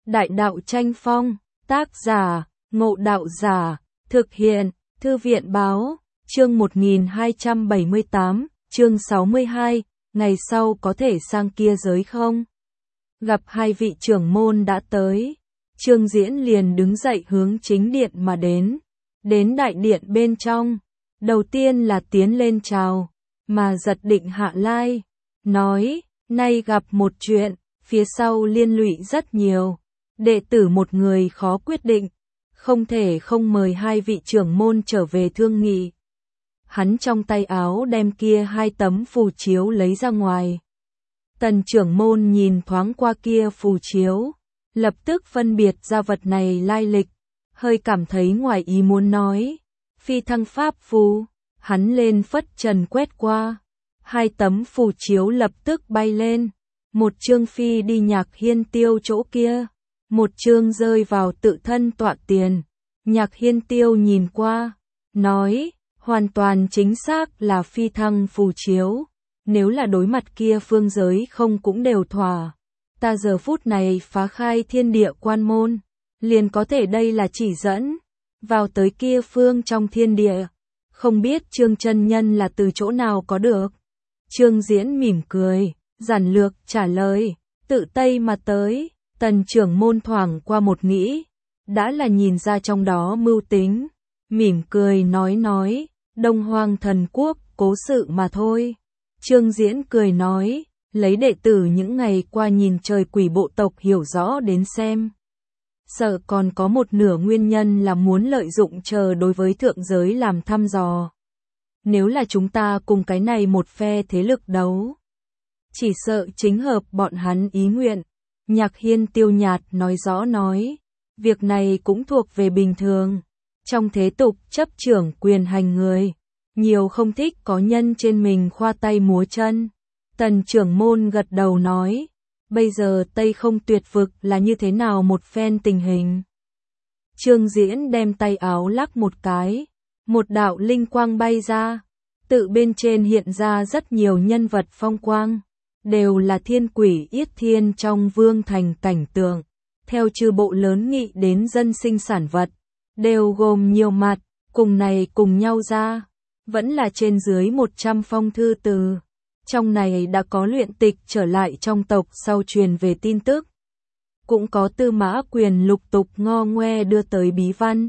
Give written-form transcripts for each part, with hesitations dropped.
Đại đạo tranh phong, tác giả, Ngộ Đạo Giả, thực hiện, Thư viện báo, chương 1278, chương 62, ngày sau có thể sang kia giới không? Gặp hai vị trưởng môn đã tới, Trương Diễn liền đứng dậy hướng chính điện mà đến. Đến đại điện bên trong, đầu tiên là tiến lên chào, mà Giật Định hạ lai, nói, nay gặp một chuyện, phía sau liên lụy rất nhiều, đệ tử một người khó quyết định, không thể không mời hai vị trưởng môn trở về thương nghị. Hắn trong tay áo đem kia hai tấm phù chiếu lấy ra ngoài. Tần trưởng môn nhìn thoáng qua kia phù chiếu, lập tức phân biệt ra vật này lai lịch, hơi cảm thấy ngoài ý muốn nói, phi thăng pháp phù. Hắn lên phất trần quét qua, hai tấm phù chiếu lập tức bay lên, một chương phi đi Nhạc Hiên Tiêu chỗ kia, một chương rơi vào tự thân tọa tiền. Nhạc Hiên Tiêu nhìn qua, nói, hoàn toàn chính xác là phi thăng phù chiếu, nếu là đối mặt kia phương giới không cũng đều thỏa. Ta giờ phút này phá khai thiên địa quan môn, liền có thể đây là chỉ dẫn, vào tới kia phương trong thiên địa. Không biết Trương chân nhân là từ chỗ nào có được. Trương Diễn mỉm cười, giản lược trả lời, tự Tây mà tới. Tần trưởng môn thoảng qua một nghĩ, đã là nhìn ra trong đó mưu tính, mỉm cười nói, Đông Hoang thần quốc, cố sự mà thôi. Trương Diễn cười nói, lấy đệ tử những ngày qua nhìn trời quỷ bộ tộc hiểu rõ đến xem. Sợ còn có một nửa nguyên nhân là muốn lợi dụng chờ đối với thượng giới làm thăm dò. Nếu là chúng ta cùng cái này một phe thế lực đấu, chỉ sợ chính hợp bọn hắn ý nguyện. Nhạc Hiên Tiêu nhạt nói rõ nói, việc này cũng thuộc về bình thường. Trong thế tục chấp trưởng quyền hành người, nhiều không thích có nhân trên mình khoa tay múa chân. Tần trưởng môn gật đầu nói, bây giờ Tây Không Tuyệt Vực là như thế nào một phen tình hình? Trương Diễn đem tay áo lắc một cái, một đạo linh quang bay ra, tự bên trên hiện ra rất nhiều nhân vật phong quang, đều là thiên quỷ yết thiên trong vương thành cảnh tượng. Theo chư bộ lớn nghị đến dân sinh sản vật, đều gồm nhiều mặt, cùng này cùng nhau ra, vẫn là trên dưới 100 phong thư từ. Trong này đã có luyện tịch trở lại trong tộc sau truyền về tin tức. Cũng có Tư Mã Quyền lục tục ngo ngoe đưa tới bí văn.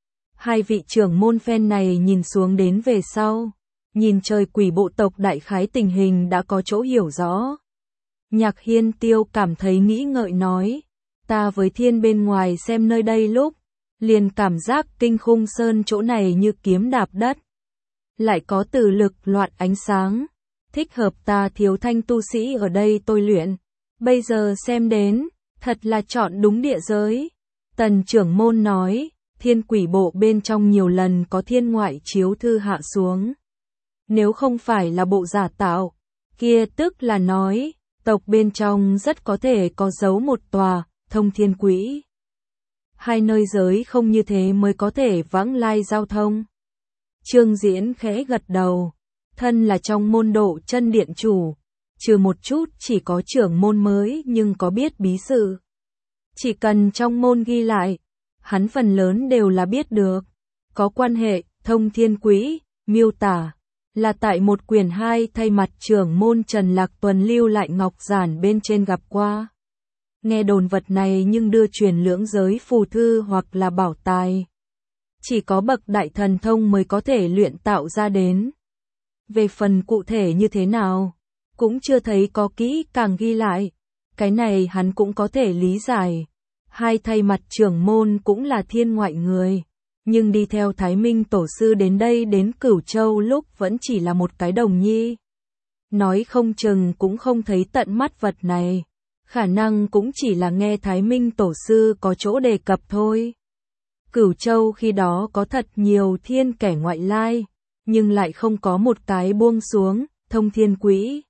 Hai vị trưởng môn phen này nhìn xuống đến về sau, nhìn trời quỷ bộ tộc đại khái tình hình đã có chỗ hiểu rõ. Nhạc Hiên Tiêu cảm thấy nghĩ ngợi nói, ta với thiên bên ngoài xem nơi đây lúc, liền cảm giác Kinh Khung Sơn chỗ này như kiếm đạp đất. Lại có từ lực loạn ánh sáng, thích hợp ta thiếu thanh tu sĩ ở đây tôi luyện. Bây giờ xem đến, thật là chọn đúng địa giới. Tần trưởng môn nói, thiên quỷ bộ bên trong nhiều lần có thiên ngoại chiếu thư hạ xuống. Nếu không phải là bộ giả tạo, kia tức là nói, tộc bên trong rất có thể có giấu một tòa, thông thiên quỹ. Hai nơi giới không như thế mới có thể vãng lai giao thông. Trương Diễn khẽ gật đầu, thân là trong môn độ chân điện chủ, trừ một chút chỉ có trưởng môn mới nhưng có biết bí sự. Chỉ cần trong môn ghi lại, hắn phần lớn đều là biết được. Có quan hệ, thông thiên quỹ, miêu tả, là tại một quyển 2 thay mặt trưởng môn Trần Lạc Tuần lưu lại ngọc giản bên trên gặp qua. Nghe đồn vật này nhưng đưa truyền lưỡng giới phù thư hoặc là bảo tài. Chỉ có bậc đại thần thông mới có thể luyện tạo ra đến. Về phần cụ thể như thế nào, cũng chưa thấy có kỹ càng ghi lại. Cái này hắn cũng có thể lý giải. Hai thay mặt trưởng môn cũng là thiên ngoại người, nhưng đi theo Thái Minh tổ sư đến đây đến Cửu Châu lúc vẫn chỉ là một cái đồng nhi. Nói không chừng cũng không thấy tận mắt vật này, khả năng cũng chỉ là nghe Thái Minh tổ sư có chỗ đề cập thôi. Cửu Châu khi đó có thật nhiều thiên kẻ ngoại lai, nhưng lại không có một cái buông xuống, thông thiên quỹ.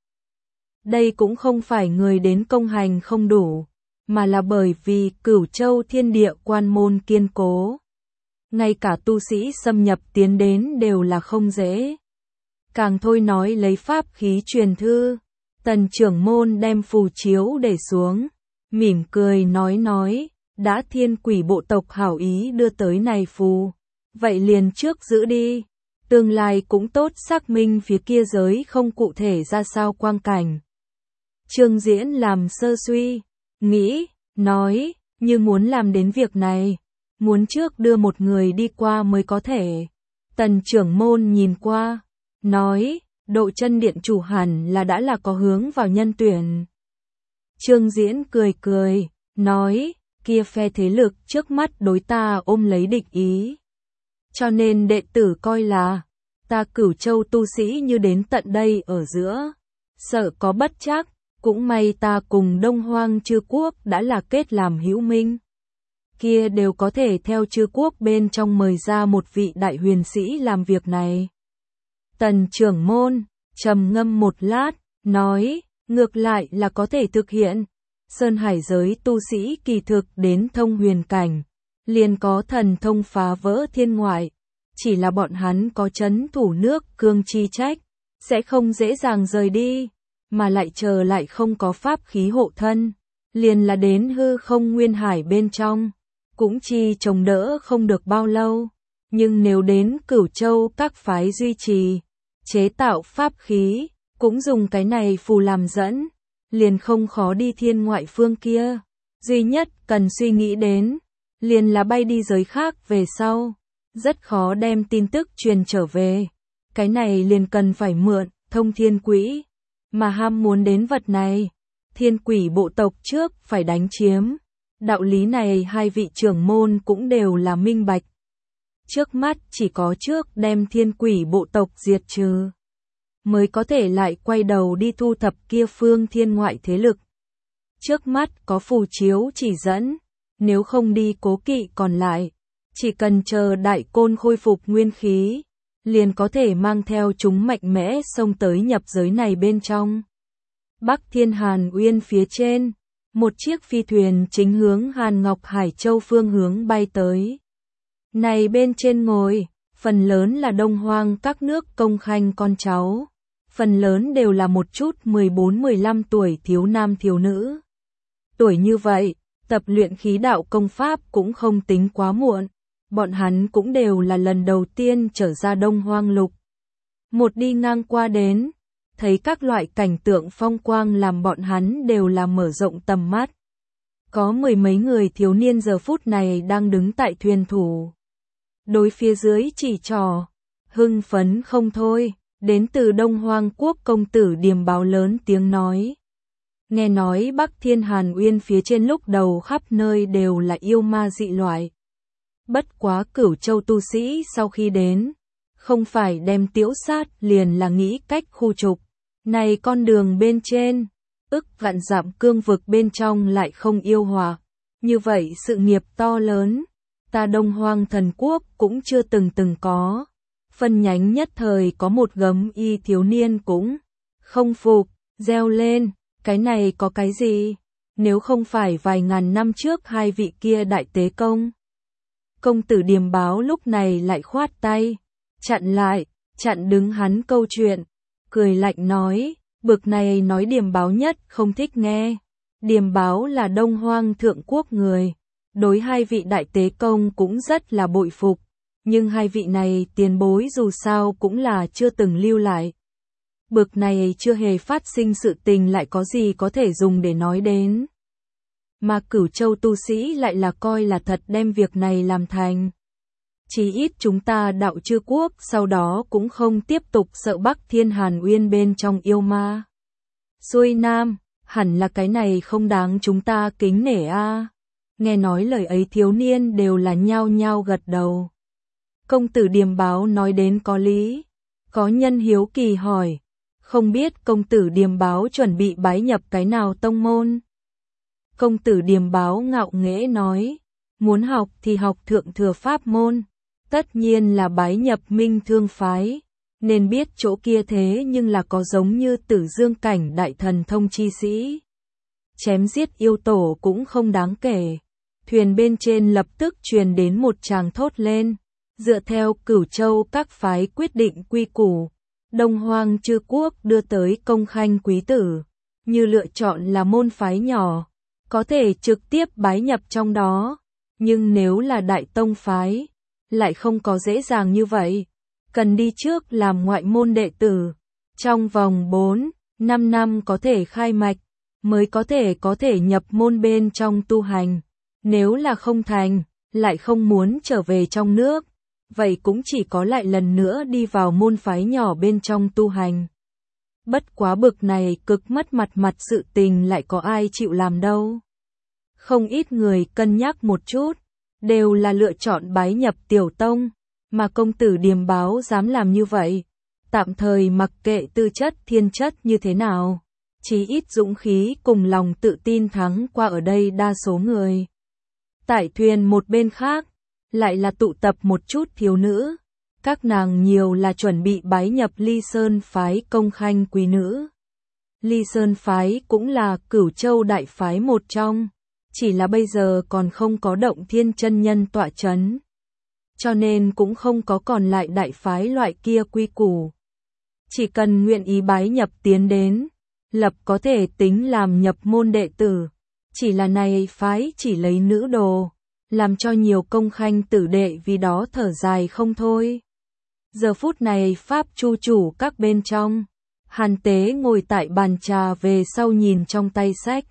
Đây cũng không phải người đến công hành không đủ, mà là bởi vì Cửu Châu thiên địa quan môn kiên cố. Ngay cả tu sĩ xâm nhập tiến đến đều là không dễ. Càng thôi nói lấy pháp khí truyền thư. Tần trưởng môn đem phù chiếu để xuống, mỉm cười nói, đã thiên quỷ bộ tộc hảo ý đưa tới này phù, vậy liền trước giữ đi, tương lai cũng tốt xác minh phía kia giới không cụ thể ra sao quang cảnh. Trương Diễn làm sơ suy, nghĩ, nói, như muốn làm đến việc này, muốn trước đưa một người đi qua mới có thể. Tần trưởng môn nhìn qua, nói, Độ Chân điện chủ hẳn là đã là có hướng vào nhân tuyển. Trương Diễn cười cười, nói, kia phe thế lực trước mắt đối ta ôm lấy địch ý. Cho nên đệ tử coi là, ta Cửu Châu tu sĩ như đến tận đây ở giữa, sợ có bất trắc, cũng may ta cùng Đông Hoang Chư Quốc đã là kết làm hữu minh. Kia đều có thể theo Chư Quốc bên trong mời ra một vị đại huyền sĩ làm việc này. Tần trưởng môn, trầm ngâm một lát, nói, ngược lại là có thể thực hiện. Sơn Hải giới tu sĩ kỳ thực đến thông huyền cảnh, liền có thần thông phá vỡ thiên ngoại. Chỉ là bọn hắn có trấn thủ nước cương chi trách, sẽ không dễ dàng rời đi, mà lại chờ lại không có pháp khí hộ thân, liền là đến hư không nguyên hải bên trong, cũng chi chống đỡ không được bao lâu. Nhưng nếu đến Cửu Châu các phái duy trì, chế tạo pháp khí, cũng dùng cái này phù làm dẫn, liền không khó đi thiên ngoại phương kia. Duy nhất cần suy nghĩ đến, liền là bay đi giới khác về sau, rất khó đem tin tức truyền trở về. Cái này liền cần phải mượn thông thiên quỹ, mà ham muốn đến vật này, thiên quỷ bộ tộc trước phải đánh chiếm. Đạo lý này hai vị trưởng môn cũng đều là minh bạch. Trước mắt chỉ có trước đem thiên quỷ bộ tộc diệt trừ, mới có thể lại quay đầu đi thu thập kia phương thiên ngoại thế lực. Trước mắt có phù chiếu chỉ dẫn, nếu không đi cố kỵ còn lại, chỉ cần chờ Đại Côn khôi phục nguyên khí, liền có thể mang theo chúng mạnh mẽ xông tới nhập giới này bên trong. Bắc Thiên Hàn Uyên phía trên, một chiếc phi thuyền chính hướng Hàn Ngọc Hải Châu phương hướng bay tới. Này bên trên ngồi, phần lớn là Đông Hoang các nước công khanh con cháu, phần lớn đều là một chút 14-15 tuổi thiếu nam thiếu nữ. Tuổi như vậy, tập luyện khí đạo công pháp cũng không tính quá muộn, bọn hắn cũng đều là lần đầu tiên trở ra Đông Hoang lục. Một đi ngang qua đến, thấy các loại cảnh tượng phong quang làm bọn hắn đều là mở rộng tầm mắt. Có mười mấy người thiếu niên giờ phút này đang đứng tại thuyền thủ. Đối phía dưới chỉ trò, hưng phấn không thôi, đến từ Đông Hoang quốc công tử Điềm báo lớn tiếng nói. Nghe nói Bắc Thiên Hàn Uyên phía trên lúc đầu khắp nơi đều là yêu ma dị loại. Bất quá Cửu Châu tu sĩ sau khi đến, không phải đem tiễu sát liền là nghĩ cách khu trục. Này con đường bên trên, ức vạn dặm cương vực bên trong lại không yêu hòa. Như vậy sự nghiệp to lớn, ta Đông Hoang thần quốc cũng chưa từng có. Phân nhánh nhất thời có một gấm y thiếu niên cũng không phục, reo lên, cái này có cái gì? Nếu không phải vài ngàn năm trước hai vị kia đại tế công. Công tử Điềm báo lúc này lại khoát tay, chặn lại, chặn đứng hắn câu chuyện, cười lạnh nói, bực này nói Điềm báo nhất không thích nghe. Điềm báo là Đông Hoang thượng quốc người, đối hai vị đại tế công cũng rất là bội phục, nhưng hai vị này tiền bối dù sao cũng là chưa từng lưu lại. Bực này chưa hề phát sinh sự tình lại có gì có thể dùng để nói đến. Mà Cửu Châu tu sĩ lại là coi là thật đem việc này làm thành. Chỉ ít chúng ta đạo Chư Quốc sau đó cũng không tiếp tục sợ Bắc Thiên Hàn Uyên bên trong yêu ma. Xuôi Nam, hẳn là cái này không đáng chúng ta kính nể a. Nghe nói lời ấy thiếu niên đều là nhao nhao gật đầu. Công tử Điềm báo nói đến có lý. Có nhân hiếu kỳ hỏi, không biết công tử Điềm báo chuẩn bị bái nhập cái nào tông môn? Công tử Điềm báo ngạo nghễ nói, muốn học thì học thượng thừa pháp môn, tất nhiên là bái nhập Minh Thương phái, nên biết chỗ kia thế nhưng là có giống như Tử Dương cảnh đại thần thông chi sĩ. Chém giết yêu tổ cũng không đáng kể. Thuyền bên trên lập tức truyền đến một tràng thốt lên, dựa theo Cửu Châu các phái quyết định quy củ, Đông Hoang Chư Quốc đưa tới công khanh quý tử, như lựa chọn là môn phái nhỏ, có thể trực tiếp bái nhập trong đó, nhưng nếu là đại tông phái, lại không có dễ dàng như vậy, cần đi trước làm ngoại môn đệ tử, trong vòng 4-5 năm có thể khai mạch, mới có thể nhập môn bên trong tu hành, nếu là không thành, lại không muốn trở về trong nước, vậy cũng chỉ có lại lần nữa đi vào môn phái nhỏ bên trong tu hành. Bất quá bực này cực mất mặt sự tình lại có ai chịu làm đâu. Không ít người cân nhắc một chút, đều là lựa chọn bái nhập tiểu tông, mà công tử Điềm Báo dám làm như vậy, tạm thời mặc kệ tư chất thiên chất như thế nào, chí ít dũng khí cùng lòng tự tin thắng qua ở đây đa số người. Tại thuyền một bên khác, lại là tụ tập một chút thiếu nữ, các nàng nhiều là chuẩn bị bái nhập Ly Sơn phái công khanh quý nữ. Ly Sơn phái cũng là Cửu Châu đại phái một trong, chỉ là bây giờ còn không có Động Thiên chân nhân tọa chấn, cho nên cũng không có còn lại đại phái loại kia quy củ. Chỉ cần nguyện ý bái nhập tiến đến, lập có thể tính làm nhập môn đệ tử, chỉ là này phái chỉ lấy nữ đồ, làm cho nhiều công khanh tử đệ vì đó thở dài không thôi. Giờ phút này pháp chu chủ các bên trong, Hàn Tế ngồi tại bàn trà về sau nhìn trong tay sách.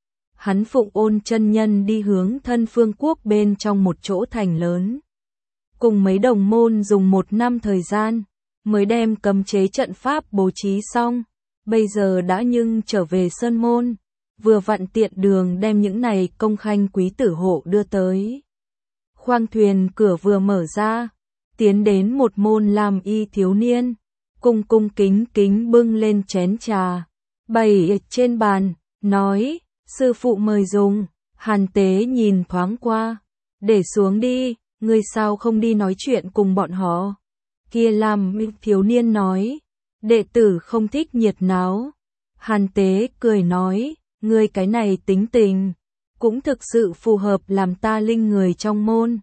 Hắn phụng Ôn chân nhân đi hướng Thân Phương quốc bên trong một chỗ thành lớn. Cùng mấy đồng môn dùng 1 năm thời gian, mới đem cấm chế trận pháp bố trí xong, bây giờ đã nhưng trở về Sơn Môn, vừa vặn tiện đường đem những này công khanh quý tử hộ đưa tới. Khoang thuyền cửa vừa mở ra, tiến đến một môn làm y thiếu niên, cung kính kính bưng lên chén trà, bày trên bàn, nói, sư phụ mời dùng. Hàn Tế nhìn thoáng qua, để xuống đi, ngươi sao không đi nói chuyện cùng bọn họ. Kia làm thiếu niên nói, đệ tử không thích nhiệt náo. Hàn Tế cười nói, ngươi cái này tính tình, cũng thực sự phù hợp làm ta linh người trong môn.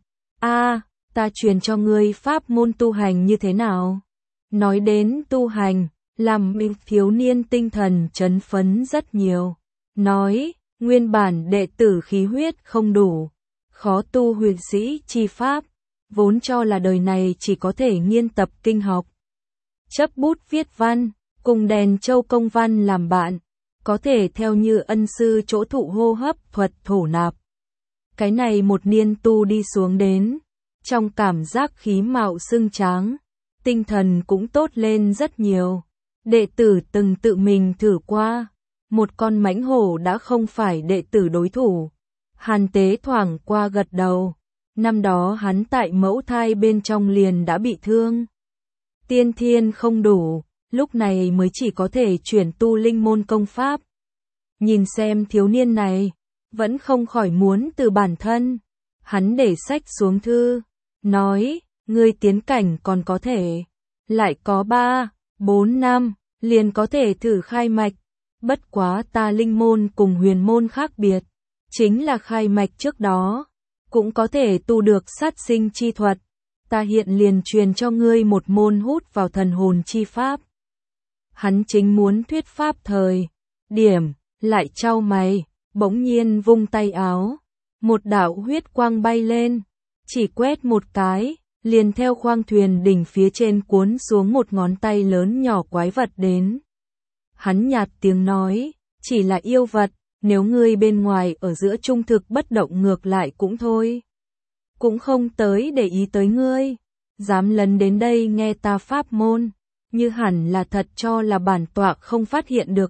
Ta truyền cho ngươi pháp môn tu hành như thế nào? Nói đến tu hành, làm thiếu niên tinh thần chấn phấn rất nhiều. Nói, nguyên bản đệ tử khí huyết không đủ, khó tu huyền sĩ chi pháp, vốn cho là đời này chỉ có thể nghiên tập kinh học. Chấp bút viết văn, cùng đèn châu công văn làm bạn, có thể theo như ân sư chỗ thụ hô hấp thuật thổ nạp. Cái này một niên tu đi xuống đến, trong cảm giác khí mạo xưng tráng, tinh thần cũng tốt lên rất nhiều. Đệ tử từng tự mình thử qua, một con mãnh hổ đã không phải đệ tử đối thủ. Hàn Tế thoảng qua gật đầu, năm đó hắn tại mẫu thai bên trong liền đã bị thương. Tiên thiên không đủ, lúc này mới chỉ có thể chuyển tu linh môn công pháp. Nhìn xem thiếu niên này, vẫn không khỏi muốn từ bản thân. Hắn để sách xuống thư, nói, ngươi tiến cảnh còn có thể, lại có 3-4 năm, liền có thể thử khai mạch. Bất quá ta linh môn cùng huyền môn khác biệt, chính là khai mạch trước đó, cũng có thể tu được sát sinh chi thuật. Ta hiện liền truyền cho ngươi một môn hút vào thần hồn chi pháp. Hắn chính muốn thuyết pháp thời điểm, lại chau mày, bỗng nhiên vung tay áo, một đạo huyết quang bay lên, chỉ quét một cái, liền theo khoang thuyền đỉnh phía trên cuốn xuống một ngón tay lớn nhỏ quái vật đến. Hắn nhạt tiếng nói, chỉ là yêu vật, nếu ngươi bên ngoài ở giữa trung thực bất động ngược lại cũng thôi. Cũng không tới để ý tới ngươi, dám lấn đến đây nghe ta pháp môn, như hẳn là thật cho là bản tọa không phát hiện được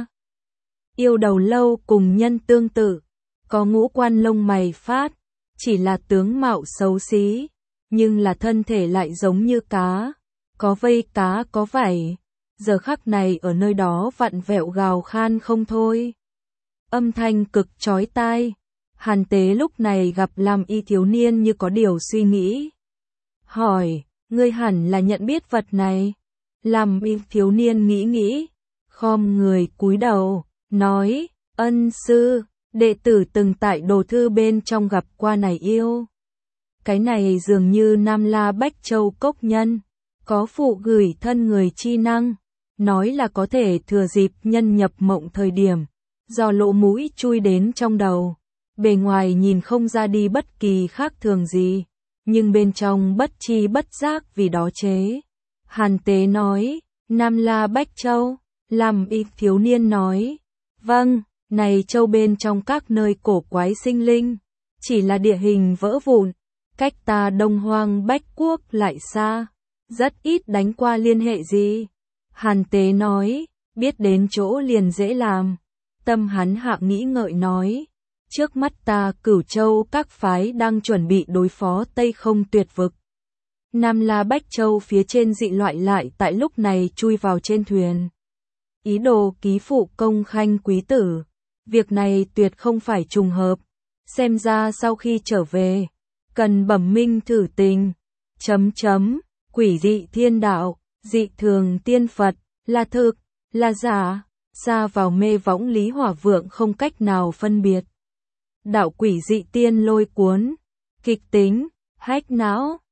Yêu đầu lâu cùng nhân tương tự, có ngũ quan lông mày phát, chỉ là tướng mạo xấu xí, nhưng là thân thể lại giống như cá, có vây cá có vảy. Giờ khắc này ở nơi đó vặn vẹo gào khan không thôi. Âm thanh cực chói tai. Hàn Tế lúc này gặp Lam Y thiếu niên như có điều suy nghĩ. Hỏi, ngươi hẳn là nhận biết vật này. Lam Y thiếu niên nghĩ, khom người cúi đầu, nói, ân sư, đệ tử từng tại đồ thư bên trong gặp qua này yêu. Cái này dường như Nam La Bách Châu cốc nhân, có phụ gửi thân người chi năng. Nói là có thể thừa dịp nhân nhập mộng thời điểm, do lỗ mũi chui đến trong đầu. Bề ngoài nhìn không ra đi bất kỳ khác thường gì, nhưng bên trong bất chi bất giác vì đó chế. Hàn Tế nói, Nam La Bách Châu, Lam Y thiếu niên nói, vâng, này châu bên trong các nơi cổ quái sinh linh, chỉ là địa hình vỡ vụn, cách ta Đông Hoang Bách Quốc lại xa, rất ít đánh qua liên hệ gì. Hàn Tế nói, biết đến chỗ liền dễ làm. Tâm hắn hạ nghĩ ngợi nói, trước mắt ta Cửu Châu các phái đang chuẩn bị đối phó Tây Không Tuyệt Vực. Nam La Bách Châu phía trên dị loại lại tại lúc này chui vào trên thuyền. Ý đồ ký phụ công khanh quý tử. Việc này tuyệt không phải trùng hợp. Xem ra sau khi trở về, cần bẩm minh thử tình. Quỷ dị thiên đạo, dị thường tiên Phật, là thực, là giả, xa vào mê võng Lý Hỏa Vượng không cách nào phân biệt. Đạo quỷ dị tiên lôi cuốn, kịch tính, hách não.